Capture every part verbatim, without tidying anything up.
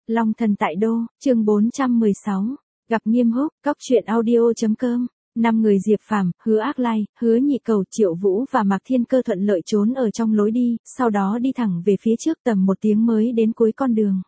Long thần tại đô, chương bốn trăm mười sáu, gặp Nghiêm Húc, cóc truyện audio.com. Năm người Diệp Phàm, Hứa Ác Lai, Hứa Nhị Cầu, Triệu Vũ và Mạc Thiên Cơ thuận lợi trốn ở trong lối đi, sau đó đi thẳng về phía trước tầm một tiếng mới đến cuối con đường.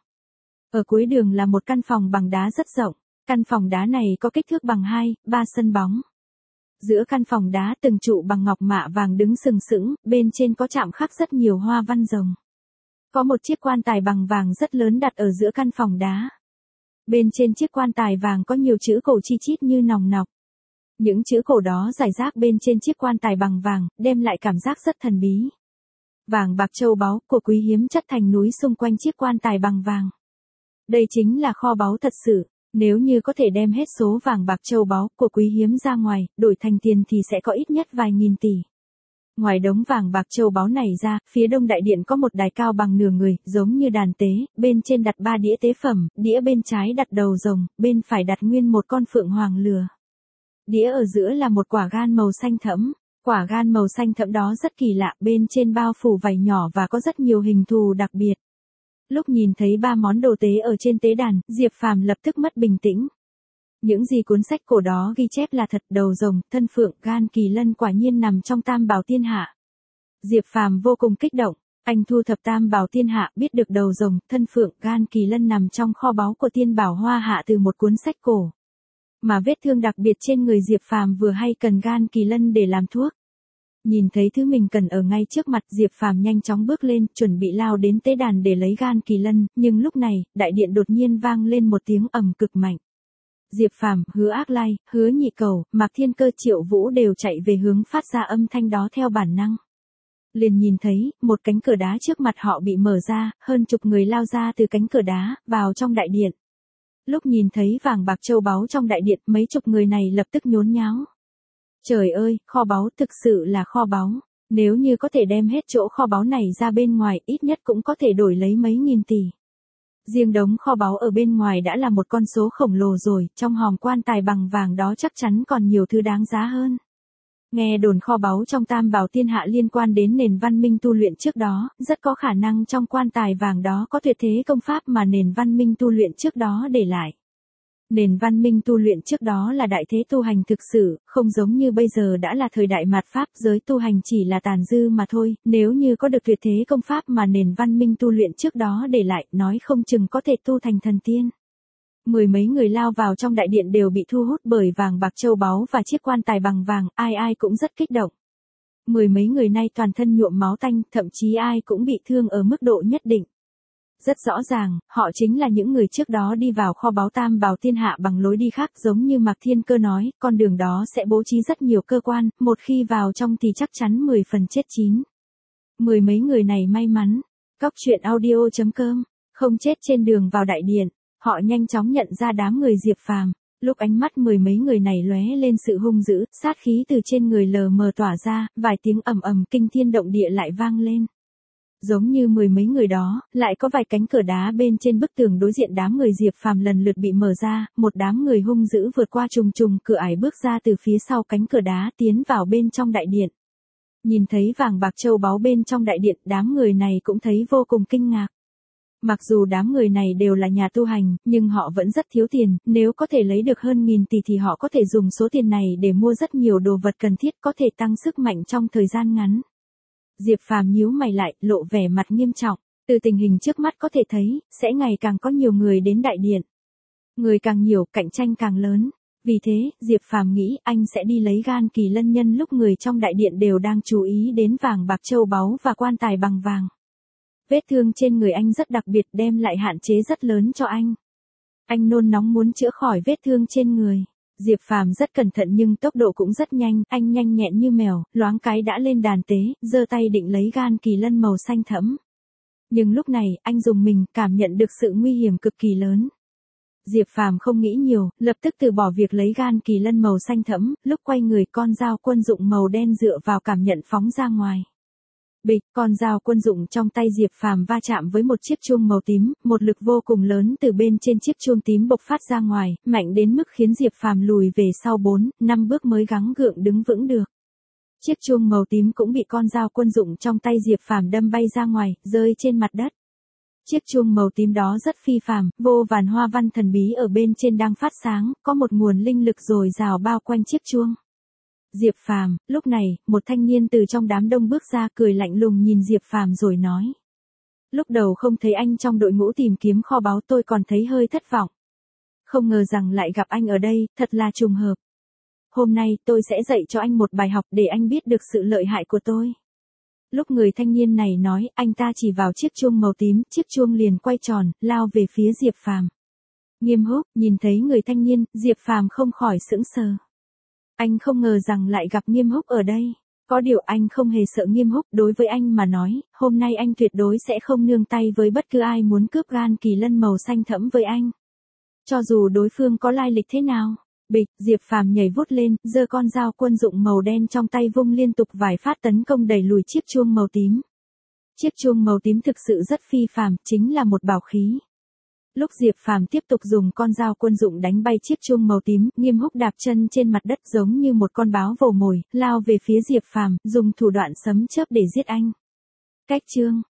Ở cuối đường là một căn phòng bằng đá rất rộng, căn phòng đá này có kích thước bằng hai, ba sân bóng. Giữa căn phòng đá từng trụ bằng ngọc mạ vàng đứng sừng sững, bên trên có chạm khắc rất nhiều hoa văn rồng. Có một chiếc quan tài bằng vàng rất lớn đặt ở giữa căn phòng đá. Bên trên chiếc quan tài vàng có nhiều chữ cổ chi chít như nòng nọc. Những chữ cổ đó rải rác bên trên chiếc quan tài bằng vàng, đem lại cảm giác rất thần bí. Vàng bạc châu báu của quý hiếm chất thành núi xung quanh chiếc quan tài bằng vàng. Đây chính là kho báu thật sự, nếu như có thể đem hết số vàng bạc châu báu của quý hiếm ra ngoài, đổi thành tiền thì sẽ có ít nhất vài nghìn tỷ. Ngoài đống vàng bạc châu báu này ra, phía đông đại điện có một đài cao bằng nửa người, giống như đàn tế, bên trên đặt ba đĩa tế phẩm, đĩa bên trái đặt đầu rồng, bên phải đặt nguyên một con phượng hoàng lừa. Đĩa ở giữa là một quả gan màu xanh thẫm, quả gan màu xanh thẫm đó rất kỳ lạ, bên trên bao phủ vảy nhỏ và có rất nhiều hình thù đặc biệt. Lúc nhìn thấy ba món đồ tế ở trên tế đàn, Diệp Phàm lập tức mất bình tĩnh. Những gì cuốn sách cổ đó ghi chép là thật, đầu rồng, thân phượng, gan kỳ lân quả nhiên nằm trong Tam Bảo Thiên Hạ. Diệp Phàm vô cùng kích động, anh thu thập Tam Bảo Thiên Hạ, biết được đầu rồng, thân phượng, gan kỳ lân nằm trong kho báu của Tiên Bảo Hoa Hạ từ một cuốn sách cổ. Mà vết thương đặc biệt trên người Diệp Phàm vừa hay cần gan kỳ lân để làm thuốc. Nhìn thấy thứ mình cần ở ngay trước mặt, Diệp Phàm nhanh chóng bước lên, chuẩn bị lao đến tế đàn để lấy gan kỳ lân, nhưng lúc này, đại điện đột nhiên vang lên một tiếng ầm cực mạnh. Diệp Phàm, Hứa Ác Lai, Hứa Nhị Cầu, Mạc Thiên Cơ, Triệu Vũ đều chạy về hướng phát ra âm thanh đó theo bản năng. Liền nhìn thấy, một cánh cửa đá trước mặt họ bị mở ra, hơn chục người lao ra từ cánh cửa đá, vào trong đại điện. Lúc nhìn thấy vàng bạc châu báu trong đại điện, mấy chục người này lập tức nhốn nháo. Trời ơi, kho báu, thực sự là kho báu. Nếu như có thể đem hết chỗ kho báu này ra bên ngoài, ít nhất cũng có thể đổi lấy mấy nghìn tỷ. Riêng đống kho báu ở bên ngoài đã là một con số khổng lồ rồi, trong hòm quan tài bằng vàng đó chắc chắn còn nhiều thứ đáng giá hơn. Nghe đồn kho báu trong Tam Bảo Thiên Hạ liên quan đến nền văn minh tu luyện trước đó, rất có khả năng trong quan tài vàng đó có tuyệt thế công pháp mà nền văn minh tu luyện trước đó để lại. Nền văn minh tu luyện trước đó là đại thế tu hành thực sự, không giống như bây giờ đã là thời đại mạt pháp, giới tu hành chỉ là tàn dư mà thôi, nếu như có được tuyệt thế công pháp mà nền văn minh tu luyện trước đó để lại, nói không chừng có thể tu thành thần tiên. Mười mấy người lao vào trong đại điện đều bị thu hút bởi vàng bạc châu báu và chiếc quan tài bằng vàng, ai ai cũng rất kích động. Mười mấy người nay toàn thân nhuộm máu tanh, thậm chí ai cũng bị thương ở mức độ nhất định. Rất rõ ràng, họ chính là những người trước đó đi vào kho báu Tam Bảo Thiên Hạ bằng lối đi khác, giống như Mạc Thiên Cơ nói, con đường đó sẽ bố trí rất nhiều cơ quan, một khi vào trong thì chắc chắn mười phần chết chín. Mười mấy người này may mắn. Cóc truyện audio.com, không chết trên đường vào đại điện, họ nhanh chóng nhận ra đám người Diệp Phàm. Lúc ánh mắt mười mấy người này lóe lên sự hung dữ, sát khí từ trên người lờ mờ tỏa ra, vài tiếng ầm ầm kinh thiên động địa lại vang lên. Giống như mười mấy người đó, lại có vài cánh cửa đá bên trên bức tường đối diện đám người Diệp Phàm lần lượt bị mở ra, một đám người hung dữ vượt qua trùng trùng cửa ải bước ra từ phía sau cánh cửa đá tiến vào bên trong đại điện. Nhìn thấy vàng bạc châu báu bên trong đại điện, đám người này cũng thấy vô cùng kinh ngạc. Mặc dù đám người này đều là nhà tu hành, nhưng họ vẫn rất thiếu tiền, nếu có thể lấy được hơn nghìn tỷ thì họ có thể dùng số tiền này để mua rất nhiều đồ vật cần thiết có thể tăng sức mạnh trong thời gian ngắn. Diệp Phàm nhíu mày lại, lộ vẻ mặt nghiêm trọng, từ tình hình trước mắt có thể thấy, sẽ ngày càng có nhiều người đến đại điện. Người càng nhiều, cạnh tranh càng lớn. Vì thế, Diệp Phàm nghĩ anh sẽ đi lấy gan kỳ lân nhân lúc người trong đại điện đều đang chú ý đến vàng bạc châu báu và quan tài bằng vàng. Vết thương trên người anh rất đặc biệt, đem lại hạn chế rất lớn cho anh. Anh nôn nóng muốn chữa khỏi vết thương trên người. Diệp Phàm rất cẩn thận nhưng tốc độ cũng rất nhanh, anh nhanh nhẹn như mèo, loáng cái đã lên đàn tế, giơ tay định lấy gan kỳ lân màu xanh thẫm. Nhưng lúc này, anh dùng mình, cảm nhận được sự nguy hiểm cực kỳ lớn. Diệp Phàm không nghĩ nhiều, lập tức từ bỏ việc lấy gan kỳ lân màu xanh thẫm, lúc quay người con dao quân dụng màu đen dựa vào cảm nhận phóng ra ngoài. Bịch, con dao quân dụng trong tay Diệp Phàm va chạm với một chiếc chuông màu tím, một lực vô cùng lớn từ bên trên chiếc chuông tím bộc phát ra ngoài, mạnh đến mức khiến Diệp Phàm lùi về sau bốn, năm bước mới gắng gượng đứng vững được. Chiếc chuông màu tím cũng bị con dao quân dụng trong tay Diệp Phàm đâm bay ra ngoài, rơi trên mặt đất. Chiếc chuông màu tím đó rất phi phàm, vô vàn hoa văn thần bí ở bên trên đang phát sáng, có một nguồn linh lực dồi dào bao quanh chiếc chuông. Diệp Phàm, lúc này, một thanh niên từ trong đám đông bước ra cười lạnh lùng nhìn Diệp Phàm rồi nói. Lúc đầu không thấy anh trong đội ngũ tìm kiếm kho báu tôi còn thấy hơi thất vọng. Không ngờ rằng lại gặp anh ở đây, thật là trùng hợp. Hôm nay tôi sẽ dạy cho anh một bài học để anh biết được sự lợi hại của tôi. Lúc người thanh niên này nói, anh ta chỉ vào chiếc chuông màu tím, chiếc chuông liền quay tròn, lao về phía Diệp Phàm. Nghiêm Húc, nhìn thấy người thanh niên, Diệp Phàm không khỏi sững sờ. Anh không ngờ rằng lại gặp Nghiêm Húc ở đây. Có điều anh không hề sợ Nghiêm Húc, đối với anh mà nói, hôm nay anh tuyệt đối sẽ không nương tay với bất cứ ai muốn cướp gan kỳ lân màu xanh thẫm với anh. Cho dù đối phương có lai lịch thế nào. Bịch, Diệp Phàm nhảy vút lên, giơ con dao quân dụng màu đen trong tay vung liên tục vài phát tấn công đẩy lùi chiếc chuông màu tím. Chiếc chuông màu tím thực sự rất phi phàm, chính là một bảo khí. Lúc Diệp Phàm tiếp tục dùng con dao quân dụng đánh bay chiếc chuông màu tím, Nghiêm Húc đạp chân trên mặt đất giống như một con báo vồ mồi, lao về phía Diệp Phàm, dùng thủ đoạn sấm chớp để giết anh. Cách chương